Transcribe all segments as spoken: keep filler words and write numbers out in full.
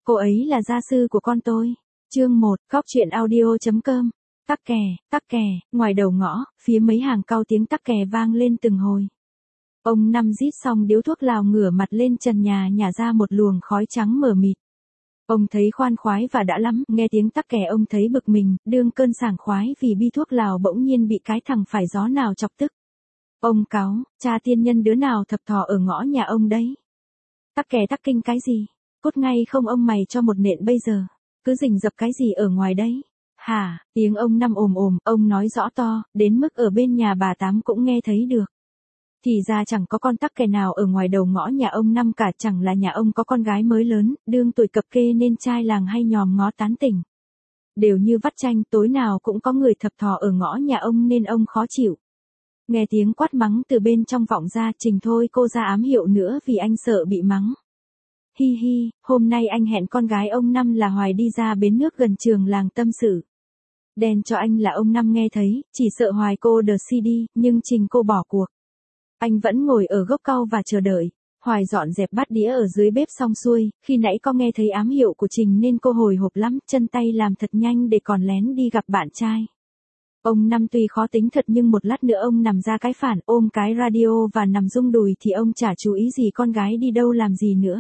Cô ấy là gia sư của con tôi. Chương một, Góc truyện audio chấm com. Tắc kè, tắc kè, ngoài đầu ngõ, phía mấy hàng cau tiếng tắc kè vang lên từng hồi. Ông Năm rít xong điếu thuốc lào ngửa mặt lên trần nhà nhả ra một luồng khói trắng mờ mịt. Ông thấy khoan khoái và đã lắm, nghe tiếng tắc kè ông thấy bực mình, đương cơn sảng khoái vì bi thuốc lào bỗng nhiên bị cái thằng phải gió nào chọc tức. Ông cáu, cha tiên nhân đứa nào thập thò ở ngõ nhà ông đấy. Tắc kè tắc kinh cái gì? Cút ngay không ông mày cho một nện bây giờ. Cứ rình rập cái gì ở ngoài đấy? Hả, tiếng ông Năm ồm ồm, ông nói rõ to, đến mức ở bên nhà bà Tám cũng nghe thấy được. Thì ra chẳng có con tắc kè nào ở ngoài đầu ngõ nhà ông Năm cả, chẳng là nhà ông có con gái mới lớn, đương tuổi cập kê nên trai làng hay nhòm ngó tán tỉnh. Đều như vắt chanh, tối nào cũng có người thập thò ở ngõ nhà ông nên ông khó chịu. Nghe tiếng quát mắng từ bên trong vọng ra, Trình thôi cô ra ám hiệu nữa vì anh sợ bị mắng. Hi hi, hôm nay anh hẹn con gái ông Năm là Hoài đi ra bến nước gần trường làng tâm sự. Đen cho anh là ông Năm nghe thấy, chỉ sợ Hoài cô đờ xê đê, nhưng Trình cô bỏ cuộc. Anh vẫn ngồi ở gốc cau và chờ đợi. Hoài dọn dẹp bát đĩa ở dưới bếp xong xuôi, khi nãy có nghe thấy ám hiệu của Trình nên cô hồi hộp lắm, chân tay làm thật nhanh để còn lén đi gặp bạn trai. Ông Năm tuy khó tính thật nhưng một lát nữa ông nằm ra cái phản, ôm cái radio và nằm rung đùi thì ông chả chú ý gì con gái đi đâu làm gì nữa.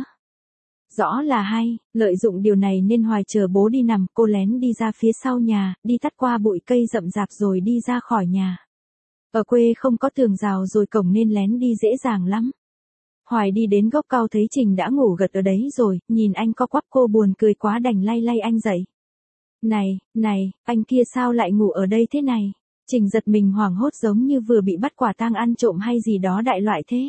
Rõ là hay, lợi dụng điều này nên Hoài chờ bố đi nằm, cô lén đi ra phía sau nhà, đi tắt qua bụi cây rậm rạp rồi đi ra khỏi nhà. Ở quê không có tường rào rồi cổng nên lén đi dễ dàng lắm. Hoài đi đến gốc cau thấy Trình đã ngủ gật ở đấy rồi, nhìn anh co quắp cô buồn cười quá đành lay lay anh dậy. Này, này, anh kia sao lại ngủ ở đây thế này? Trình giật mình hoảng hốt giống như vừa bị bắt quả tang ăn trộm hay gì đó đại loại thế.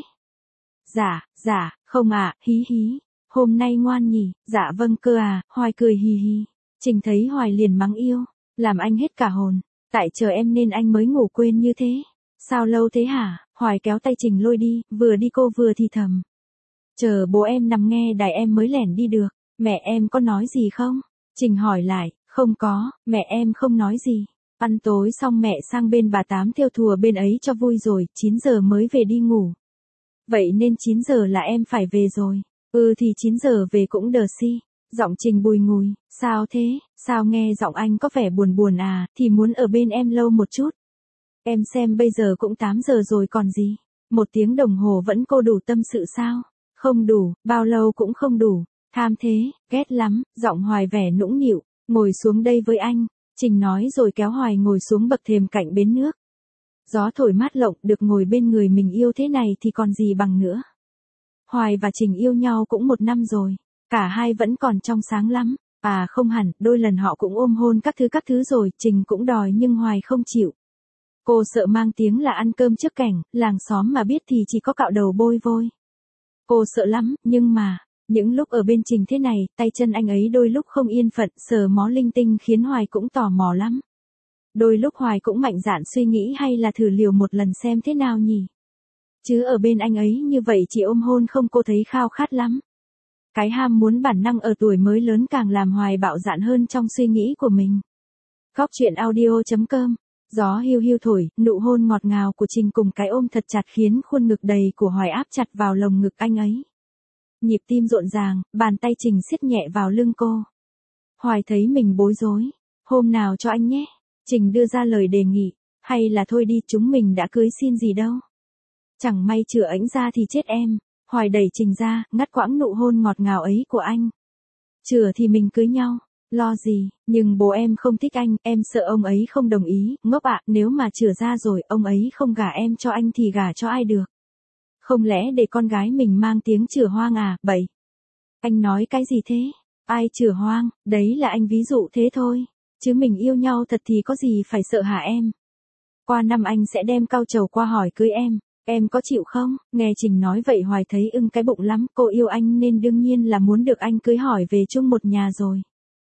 Dạ, dạ, không à, hí hí. Hôm nay ngoan nhỉ, dạ vâng cơ à, Hoài cười hì hì. Trình thấy Hoài liền mắng yêu, làm anh hết cả hồn. Tại chờ em nên anh mới ngủ quên như thế. Sao lâu thế hả? Hoài kéo tay Trình lôi đi, vừa đi cô vừa thì thầm. Chờ bố em nằm nghe đài em mới lẻn đi được, mẹ em có nói gì không? Trình hỏi lại, không có, mẹ em không nói gì. Ăn tối xong mẹ sang bên bà Tám theo thùa bên ấy cho vui rồi, chín giờ mới về đi ngủ. Vậy nên chín giờ là em phải về rồi. Ừ thì chín giờ về cũng đờ si. Giọng Trình bùi ngùi, sao thế, sao nghe giọng anh có vẻ buồn buồn à, thì muốn ở bên em lâu một chút. Em xem bây giờ cũng tám giờ rồi còn gì, một tiếng đồng hồ vẫn cô đủ tâm sự sao, không đủ, bao lâu cũng không đủ, tham thế, ghét lắm, giọng Hoài vẻ nũng nịu, ngồi xuống đây với anh, Trình nói rồi kéo Hoài ngồi xuống bậc thềm cạnh bến nước. Gió thổi mát lộng, được ngồi bên người mình yêu thế này thì còn gì bằng nữa. Hoài và Trình yêu nhau cũng một năm rồi. Cả hai vẫn còn trong sáng lắm. À không hẳn, đôi lần họ cũng ôm hôn các thứ các thứ rồi, Trình cũng đòi nhưng Hoài không chịu. Cô sợ mang tiếng là ăn cơm trước cảnh, làng xóm mà biết thì chỉ có cạo đầu bôi vôi. Cô sợ lắm, nhưng mà, những lúc ở bên Trình thế này, tay chân anh ấy đôi lúc không yên phận, sờ mó linh tinh khiến Hoài cũng tò mò lắm. Đôi lúc Hoài cũng mạnh dạn suy nghĩ hay là thử liều một lần xem thế nào nhỉ. Chứ ở bên anh ấy như vậy chỉ ôm hôn không, cô thấy khao khát lắm. Cái ham muốn bản năng ở tuổi mới lớn càng làm Hoài bạo dạn hơn trong suy nghĩ của mình. Góc truyện audio chấm com. Gió hiu hiu thổi, nụ hôn ngọt ngào của Trình cùng cái ôm thật chặt khiến khuôn ngực đầy của Hoài áp chặt vào lồng ngực anh ấy. Nhịp tim rộn ràng, bàn tay Trình siết nhẹ vào lưng cô. Hoài thấy mình bối rối. Hôm nào cho anh nhé. Trình đưa ra lời đề nghị. Hay là thôi đi, chúng mình đã cưới xin gì đâu. Chẳng may chữa ảnh ra thì chết em. Hoài đẩy Trình ra, ngắt quãng nụ hôn ngọt ngào ấy của anh. Chữa thì mình cưới nhau. Lo gì, nhưng bố em không thích anh, em sợ ông ấy không đồng ý, ngốc ạ, nếu mà chữa ra rồi, ông ấy không gả em cho anh thì gả cho ai được. Không lẽ để con gái mình mang tiếng chữa hoang à, bậy. Anh nói cái gì thế? Ai chữa hoang, đấy là anh ví dụ thế thôi. Chứ mình yêu nhau thật thì có gì phải sợ hả em? Qua năm anh sẽ đem cau trầu qua hỏi cưới em. Em có chịu không? Nghe Trình nói vậy Hoài thấy ưng cái bụng lắm, cô yêu anh nên đương nhiên là muốn được anh cưới hỏi về chung một nhà rồi.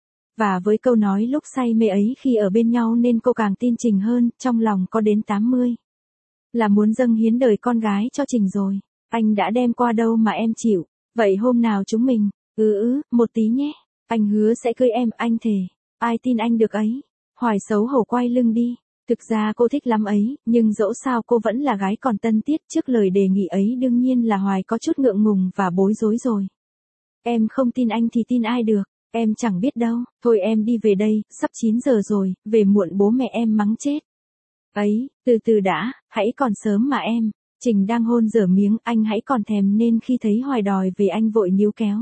Và với câu nói lúc say mê ấy khi ở bên nhau nên cô càng tin Trình hơn, trong lòng có đến tám mươi. Là muốn dâng hiến đời con gái cho Trình rồi. Anh đã đem qua đâu mà em chịu. Vậy hôm nào chúng mình, ừ ừ, một tí nhé. Anh hứa sẽ cưới em, anh thề. Ai tin anh được ấy. Hoài xấu hổ quay lưng đi. Thực ra cô thích lắm ấy, nhưng dẫu sao cô vẫn là gái còn tân tiết, trước lời đề nghị ấy đương nhiên là Hoài có chút ngượng ngùng và bối rối rồi. Em không tin anh thì tin ai được. Em chẳng biết đâu, thôi em đi về đây, sắp chín giờ rồi, về muộn bố mẹ em mắng chết. Ấy, từ từ đã, hãy còn sớm mà em. Trình đang hôn dở miếng, anh hãy còn thèm nên khi thấy Hoài đòi về anh vội níu kéo.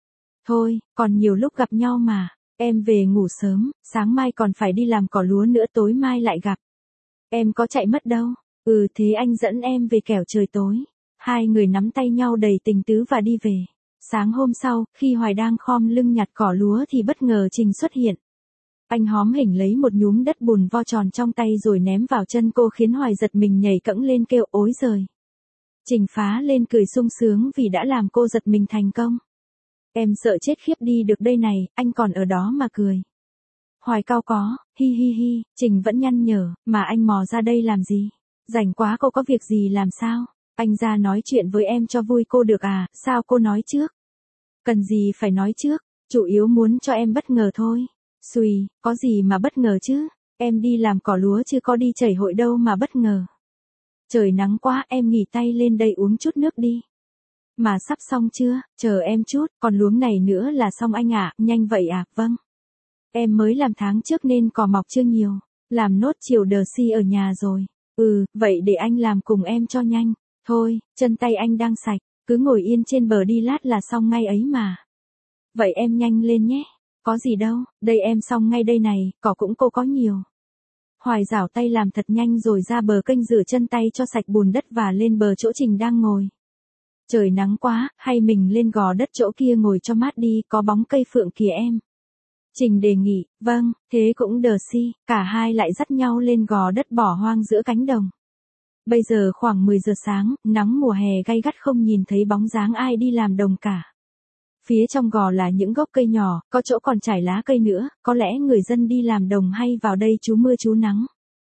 Thôi, còn nhiều lúc gặp nhau mà, em về ngủ sớm, sáng mai còn phải đi làm cỏ lúa nữa, tối mai lại gặp. Em có chạy mất đâu, ừ thế anh dẫn em về kẻo trời tối. Hai người nắm tay nhau đầy tình tứ và đi về. Sáng hôm sau, khi Hoài đang khom lưng nhặt cỏ lúa thì bất ngờ Trình xuất hiện. Anh hóm hỉnh lấy một nhúm đất bùn vo tròn trong tay rồi ném vào chân cô khiến Hoài giật mình nhảy cẫng lên kêu ối giời. Trình phá lên cười sung sướng vì đã làm cô giật mình thành công. Em sợ chết khiếp đi được đây này, anh còn ở đó mà cười. Hoài cau có, hi hi hi, Trình vẫn nhăn nhở, mà anh mò ra đây làm gì? Rảnh quá cô có việc gì làm sao? Anh ra nói chuyện với em cho vui cô được à, sao cô nói trước? Cần gì phải nói trước, chủ yếu muốn cho em bất ngờ thôi. Xùi, có gì mà bất ngờ chứ, em đi làm cỏ lúa chứ có đi chảy hội đâu mà bất ngờ. Trời nắng quá, em nghỉ tay lên đây uống chút nước đi. Mà sắp xong chưa, chờ em chút, còn luống này nữa là xong anh ạ, à, nhanh vậy à, vâng. Em mới làm tháng trước nên cỏ mọc chưa nhiều, làm nốt chiều đờ si ở nhà rồi. Ừ, vậy để anh làm cùng em cho nhanh. Thôi, chân tay anh đang sạch, cứ ngồi yên trên bờ đi lát là xong ngay ấy mà. Vậy em nhanh lên nhé. Có gì đâu, đây em xong ngay đây này, cỏ cũng cô có nhiều. Hoài rảo tay làm thật nhanh rồi ra bờ kênh rửa chân tay cho sạch bùn đất và lên bờ chỗ Trình đang ngồi. Trời nắng quá, hay mình lên gò đất chỗ kia ngồi cho mát đi, có bóng cây phượng kìa em. Trình đề nghị, vâng, thế cũng đờ si, cả hai lại dắt nhau lên gò đất bỏ hoang giữa cánh đồng. Bây giờ khoảng mười giờ sáng, nắng mùa hè gay gắt không nhìn thấy bóng dáng ai đi làm đồng cả. Phía trong gò là những gốc cây nhỏ, có chỗ còn trải lá cây nữa, có lẽ người dân đi làm đồng hay vào đây trú mưa trú nắng.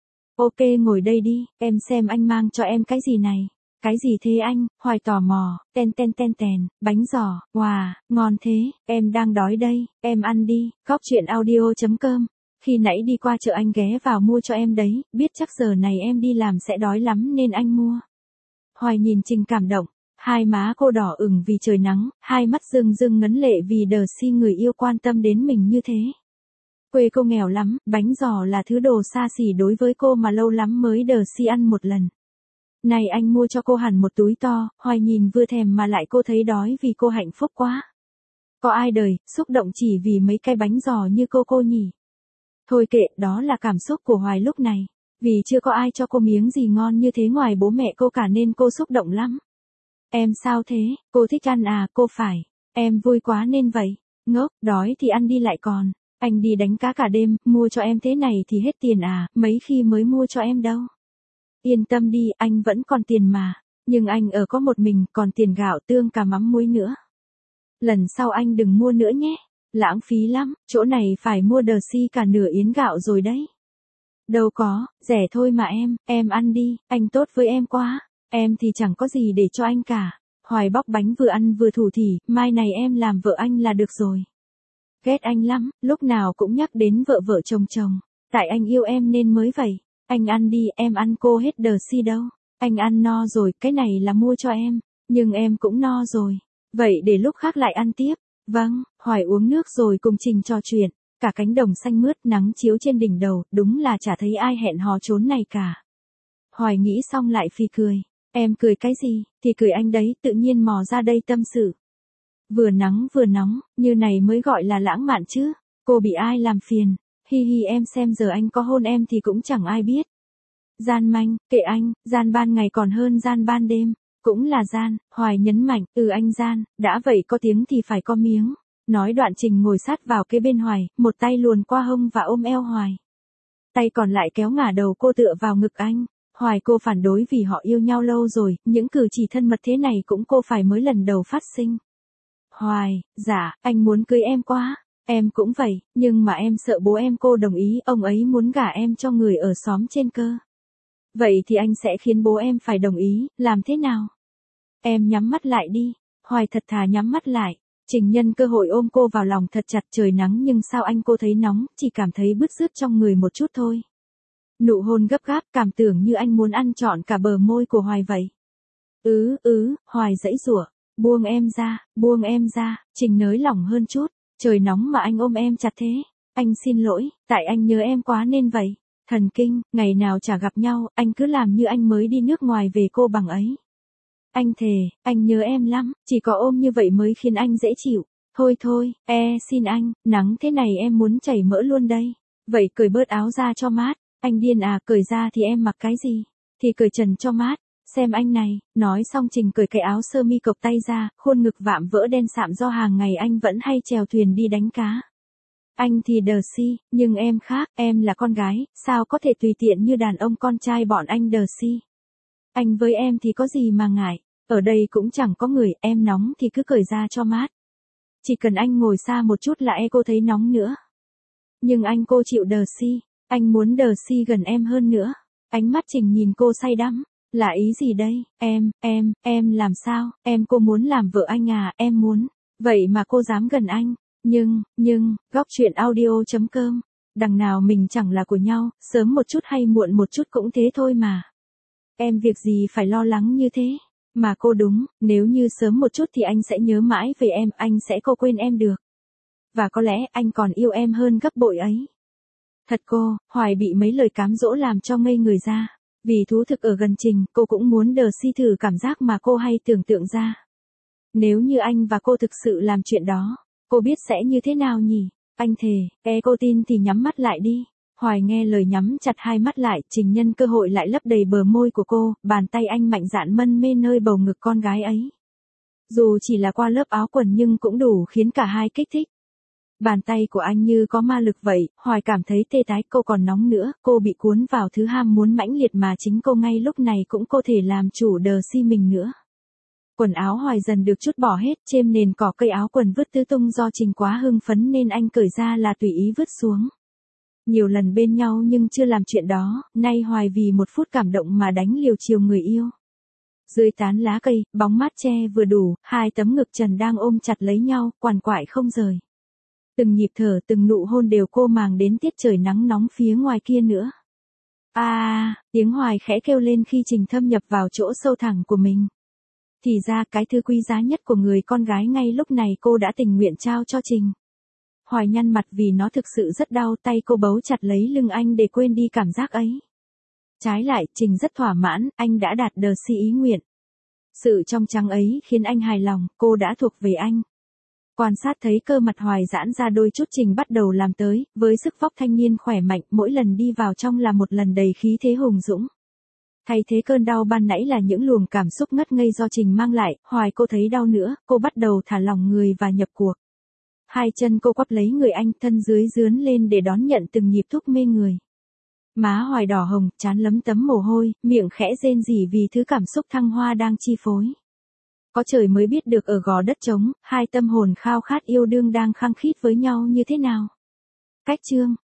Ok ngồi đây đi, em xem anh mang cho em cái gì này. Cái gì thế anh, Hoài tò mò, ten ten ten tèn, bánh giò, wow, ngon thế, em đang đói đây, em ăn đi, góc chuyện audio chấm com. Khi nãy đi qua chợ anh ghé vào mua cho em đấy, biết chắc giờ này em đi làm sẽ đói lắm nên anh mua. Hoài nhìn Trình cảm động, hai má cô đỏ ửng vì trời nắng, hai mắt rưng rưng ngấn lệ vì đờ si người yêu quan tâm đến mình như thế. Quê cô nghèo lắm, bánh giò là thứ đồ xa xỉ đối với cô mà lâu lắm mới đờ si ăn một lần. Này anh mua cho cô hẳn một túi to, Hoài nhìn vừa thèm mà lại cô thấy đói vì cô hạnh phúc quá. Có ai đời, xúc động chỉ vì mấy cái bánh giò như cô cô nhỉ? Thôi kệ, đó là cảm xúc của Hoài lúc này. Vì chưa có ai cho cô miếng gì ngon như thế ngoài bố mẹ cô cả nên cô xúc động lắm. Em sao thế, cô thích ăn à, cô phải. Em vui quá nên vậy. Ngốc, đói thì ăn đi lại còn. Anh đi đánh cá cả đêm, mua cho em thế này thì hết tiền à, mấy khi mới mua cho em đâu. Yên tâm đi, anh vẫn còn tiền mà. Nhưng anh ở có một mình, còn tiền gạo tương cả mắm muối nữa. Lần sau anh đừng mua nữa nhé. Lãng phí lắm, chỗ này phải mua đờ si cả nửa yến gạo rồi đấy. Đâu có, rẻ thôi mà em, em ăn đi, anh tốt với em quá. Em thì chẳng có gì để cho anh cả. Hoài bóc bánh vừa ăn vừa thủ thỉ, mai này em làm vợ anh là được rồi. Ghét anh lắm, lúc nào cũng nhắc đến vợ vợ chồng chồng. Tại anh yêu em nên mới vậy. Anh ăn đi, em ăn cô hết đờ si đâu. Anh ăn no rồi, cái này là mua cho em. Nhưng em cũng no rồi. Vậy để lúc khác lại ăn tiếp. Vâng, Hoài uống nước rồi cùng Trình trò chuyện. Cả cánh đồng xanh mướt, nắng chiếu trên đỉnh đầu, đúng là chả thấy ai hẹn hò trốn này cả. Hoài nghĩ xong lại phì cười. Em cười cái gì, thì cười anh đấy, tự nhiên mò ra đây tâm sự. Vừa nắng vừa nóng, như này mới gọi là lãng mạn chứ. Cô bị ai làm phiền. Hi hi em xem giờ anh có hôn em thì cũng chẳng ai biết. Gian manh, kệ anh, gian ban ngày còn hơn gian ban đêm. Cũng là gian, Hoài nhấn mạnh, ừ anh gian, đã vậy có tiếng thì phải có miếng. Nói đoạn Trình ngồi sát vào kế bên Hoài, một tay luồn qua hông và ôm eo Hoài. Tay còn lại kéo ngả đầu cô tựa vào ngực anh. Hoài cô phản đối vì họ yêu nhau lâu rồi, những cử chỉ thân mật thế này cũng cô phải mới lần đầu phát sinh. Hoài, dạ, anh muốn cưới em quá. Em cũng vậy, nhưng mà em sợ bố em cô đồng ý, ông ấy muốn gả em cho người ở xóm trên cơ. Vậy thì anh sẽ khiến bố em phải đồng ý, làm thế nào? Em nhắm mắt lại đi. Hoài thật thà nhắm mắt lại. Trình nhân cơ hội ôm cô vào lòng thật chặt, trời nắng nhưng sao anh cô thấy nóng, chỉ cảm thấy bứt rứt trong người một chút thôi. Nụ hôn gấp gáp, cảm tưởng như anh muốn ăn trọn cả bờ môi của Hoài vậy. Ừ, ừ, Hoài giãy giụa, buông em ra, buông em ra, Trình nới lỏng hơn chút. Trời nóng mà anh ôm em chặt thế. Anh xin lỗi, tại anh nhớ em quá nên vậy. Thần kinh, ngày nào chả gặp nhau, anh cứ làm như anh mới đi nước ngoài về cô bằng ấy. Anh thề, anh nhớ em lắm, chỉ có ôm như vậy mới khiến anh dễ chịu. Thôi thôi, e, xin anh, nắng thế này em muốn chảy mỡ luôn đây. Vậy cởi bớt áo ra cho mát. Anh điên à, cởi ra thì em mặc cái gì? Thì cởi trần cho mát. Xem anh này, nói xong Trình cởi cái áo sơ mi cộc tay ra, khuôn ngực vạm vỡ đen sạm do hàng ngày anh vẫn hay chèo thuyền đi đánh cá. Anh thì đờ si, nhưng em khác, em là con gái, sao có thể tùy tiện như đàn ông con trai bọn anh đờ si. Anh với em thì có gì mà ngại, ở đây cũng chẳng có người, em nóng thì cứ cởi ra cho mát. Chỉ cần anh ngồi xa một chút là e cô thấy nóng nữa. Nhưng anh cô chịu đờ si, anh muốn đờ si gần em hơn nữa. Ánh mắt Trình nhìn cô say đắm. Là ý gì đây, em, em, em làm sao, em cô muốn làm vợ anh à, em muốn. Vậy mà cô dám gần anh. Nhưng, nhưng, góc chuyện audio chấm com. Đằng nào mình chẳng là của nhau, sớm một chút hay muộn một chút cũng thế thôi mà. Em việc gì phải lo lắng như thế. Mà cô đúng, nếu như sớm một chút thì anh sẽ nhớ mãi về em, anh sẽ cô quên em được. Và có lẽ anh còn yêu em hơn gấp bội ấy. Thật cô, Hoài bị mấy lời cám dỗ làm cho ngây người ra. Vì thú thực ở gần Trình, cô cũng muốn đờ si thử cảm giác mà cô hay tưởng tượng ra. Nếu như anh và cô thực sự làm chuyện đó, cô biết sẽ như thế nào nhỉ? Anh thề, e cô tin thì nhắm mắt lại đi. Hoài nghe lời nhắm chặt hai mắt lại, Trình nhân cơ hội lại lấp đầy bờ môi của cô, bàn tay anh mạnh dạn mân mê nơi bầu ngực con gái ấy. Dù chỉ là qua lớp áo quần nhưng cũng đủ khiến cả hai kích thích. Bàn tay của anh như có ma lực vậy, Hoài cảm thấy tê tái, cô còn nóng nữa, cô bị cuốn vào thứ ham muốn mãnh liệt mà chính cô ngay lúc này cũng có thể làm chủ đờ si mình nữa. Quần áo Hoài dần được chút bỏ hết, trên nền cỏ cây áo quần vứt tứ tung do Trình quá hưng phấn nên anh cởi ra là tùy ý vứt xuống. Nhiều lần bên nhau nhưng chưa làm chuyện đó, nay Hoài vì một phút cảm động mà đánh liều chiều người yêu. Dưới tán lá cây, bóng mát che vừa đủ, hai tấm ngực trần đang ôm chặt lấy nhau, quằn quại không rời. Từng nhịp thở, từng nụ hôn đều cô màng đến tiết trời nắng nóng phía ngoài kia nữa. À, à, tiếng Hoài khẽ kêu lên khi Trình thâm nhập vào chỗ sâu thẳm của mình. Thì ra cái thứ quý giá nhất của người con gái ngay lúc này cô đã tình nguyện trao cho Trình. Hoài nhăn mặt vì nó thực sự rất đau, tay cô bấu chặt lấy lưng anh để quên đi cảm giác ấy. Trái lại, Trình rất thỏa mãn, anh đã đạt đờ si ý nguyện. Sự trong trắng ấy khiến anh hài lòng, cô đã thuộc về anh. Quan sát thấy cơ mặt Hoài giãn ra đôi chút, Trình bắt đầu làm tới, với sức vóc thanh niên khỏe mạnh, mỗi lần đi vào trong là một lần đầy khí thế hùng dũng. Thay thế cơn đau ban nãy là những luồng cảm xúc ngất ngây do Trình mang lại, Hoài cô thấy đau nữa, cô bắt đầu thả lỏng người và nhập cuộc. Hai chân cô quắp lấy người anh, thân dưới dướn lên để đón nhận từng nhịp thúc mê người. Má Hoài đỏ hồng, trán lấm tấm mồ hôi, miệng khẽ rên rỉ vì thứ cảm xúc thăng hoa đang chi phối. Có trời mới biết được ở gò đất trống, hai tâm hồn khao khát yêu đương đang khăng khít với nhau như thế nào. Cách chương